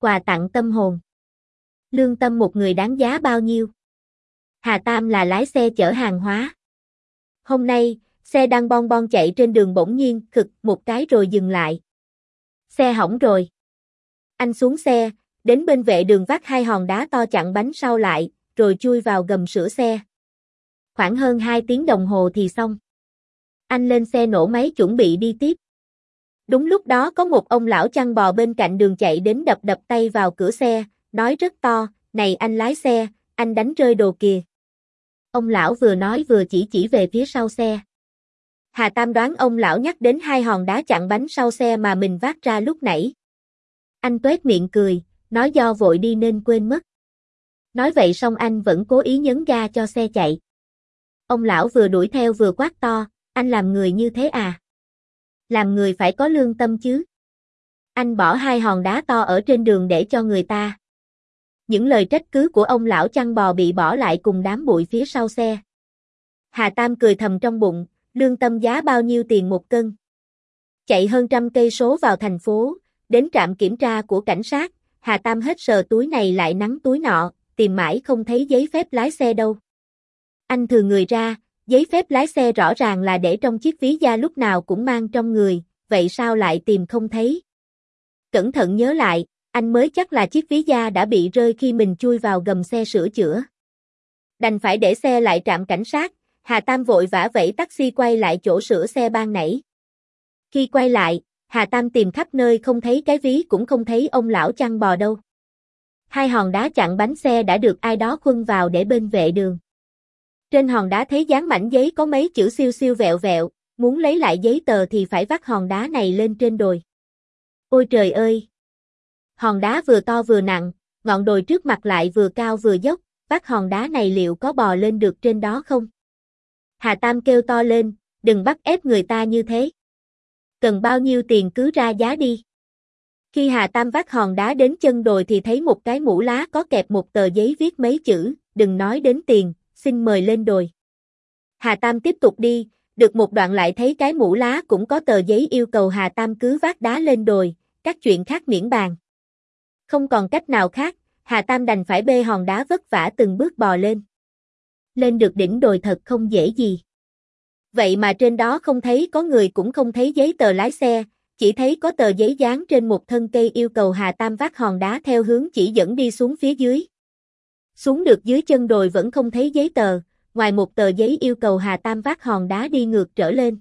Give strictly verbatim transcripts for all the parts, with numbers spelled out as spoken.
Quà tặng tâm hồn. Lương tâm một người đáng giá bao nhiêu? Hà Tam là lái xe chở hàng hóa. Hôm nay, xe đang bon bon chạy trên đường bỗng nhiên khực một cái rồi dừng lại. Xe hỏng rồi. Anh xuống xe, đến bên vệ đường vác hai hòn đá to chặn bánh sau lại, rồi chui vào gầm sửa xe. Khoảng hơn hai tiếng đồng hồ thì xong. Anh lên xe nổ máy chuẩn bị đi tiếp. Đúng lúc đó có một ông lão chăn bò bên cạnh đường chạy đến đập đập tay vào cửa xe, nói rất to, này anh lái xe, anh đánh rơi đồ kìa. Ông lão vừa nói vừa chỉ chỉ về phía sau xe. Hà Tam đoán ông lão nhắc đến hai hòn đá chặn bánh sau xe mà mình vác ra lúc nãy. Anh toét miệng cười, nói do vội đi nên quên mất. Nói vậy xong anh vẫn cố ý nhấn ga cho xe chạy. Ông lão vừa đuổi theo vừa quát to, anh làm người như thế à? Làm người phải có lương tâm chứ. Anh bỏ hai hòn đá to ở trên đường để cho người ta. Những lời trách cứ của ông lão chăn bò bị bỏ lại cùng đám bụi phía sau xe. Hà Tam cười thầm trong bụng, lương tâm giá bao nhiêu tiền một cân? Chạy hơn trăm cây số vào thành phố, đến trạm kiểm tra của cảnh sát, Hà Tam hết sờ túi này lại nắn túi nọ, tìm mãi không thấy giấy phép lái xe đâu. Anh thừa người ra, giấy phép lái xe rõ ràng là để trong chiếc ví da lúc nào cũng mang trong người, vậy sao lại tìm không thấy? Cẩn thận nhớ lại, anh mới chắc là chiếc ví da đã bị rơi khi mình chui vào gầm xe sửa chữa. Đành phải để xe lại trạm cảnh sát, Hà Tam vội vã vẫy taxi quay lại chỗ sửa xe ban nãy. Khi quay lại, Hà Tam tìm khắp nơi không thấy cái ví cũng không thấy ông lão chăn bò đâu. Hai hòn đá chặn bánh xe đã được ai đó khuân vào để bên vệ đường. Trên hòn đá thấy dán mảnh giấy có mấy chữ siêu siêu vẹo vẹo, muốn lấy lại giấy tờ thì phải vác hòn đá này lên trên đồi. Ôi trời ơi! Hòn đá vừa to vừa nặng, ngọn đồi trước mặt lại vừa cao vừa dốc, vác hòn đá này liệu có bò lên được trên đó không? Hà Tam kêu to lên, đừng bắt ép người ta như thế. Cần bao nhiêu tiền cứ ra giá đi. Khi Hà Tam vác hòn đá đến chân đồi thì thấy một cái mũ lá có kẹp một tờ giấy viết mấy chữ, đừng nói đến tiền, xin mời lên đồi. Hà Tam tiếp tục đi, được một đoạn lại thấy cái mũ lá cũng có tờ giấy yêu cầu Hà Tam cứ vác đá lên đồi, các chuyện khác miễn bàn. Không còn cách nào khác, Hà Tam đành phải bê hòn đá vất vả từng bước bò lên. Lên được đỉnh đồi thật không dễ gì. Vậy mà trên đó không thấy có người cũng không thấy giấy tờ lái xe, chỉ thấy có tờ giấy dán trên một thân cây yêu cầu Hà Tam vác hòn đá theo hướng chỉ dẫn đi xuống phía dưới. Xuống được dưới chân đồi vẫn không thấy giấy tờ, ngoài một tờ giấy yêu cầu Hà Tam vác hòn đá đi ngược trở lên.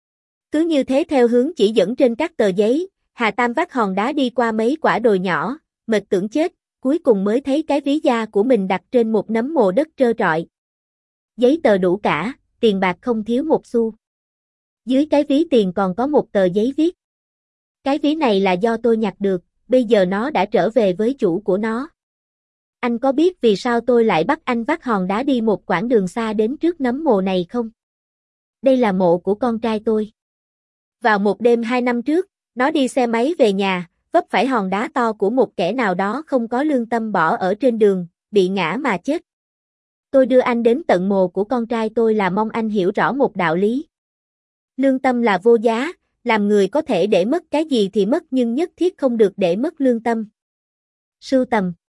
Cứ như thế theo hướng chỉ dẫn trên các tờ giấy, Hà Tam vác hòn đá đi qua mấy quả đồi nhỏ, mệt tưởng chết, cuối cùng mới thấy cái ví da của mình đặt trên một nấm mồ đất trơ trọi. Giấy tờ đủ cả, tiền bạc không thiếu một xu. Dưới cái ví tiền còn có một tờ giấy viết. Cái ví này là do tôi nhặt được, bây giờ nó đã trở về với chủ của nó. Anh có biết vì sao tôi lại bắt anh vác hòn đá đi một quãng đường xa đến trước nấm mồ này không? Đây là mộ của con trai tôi. Vào một đêm hai năm trước, nó đi xe máy về nhà, vấp phải hòn đá to của một kẻ nào đó không có lương tâm bỏ ở trên đường, bị ngã mà chết. Tôi đưa anh đến tận mồ của con trai tôi là mong anh hiểu rõ một đạo lý. Lương tâm là vô giá, làm người có thể để mất cái gì thì mất nhưng nhất thiết không được để mất lương tâm. Sưu tầm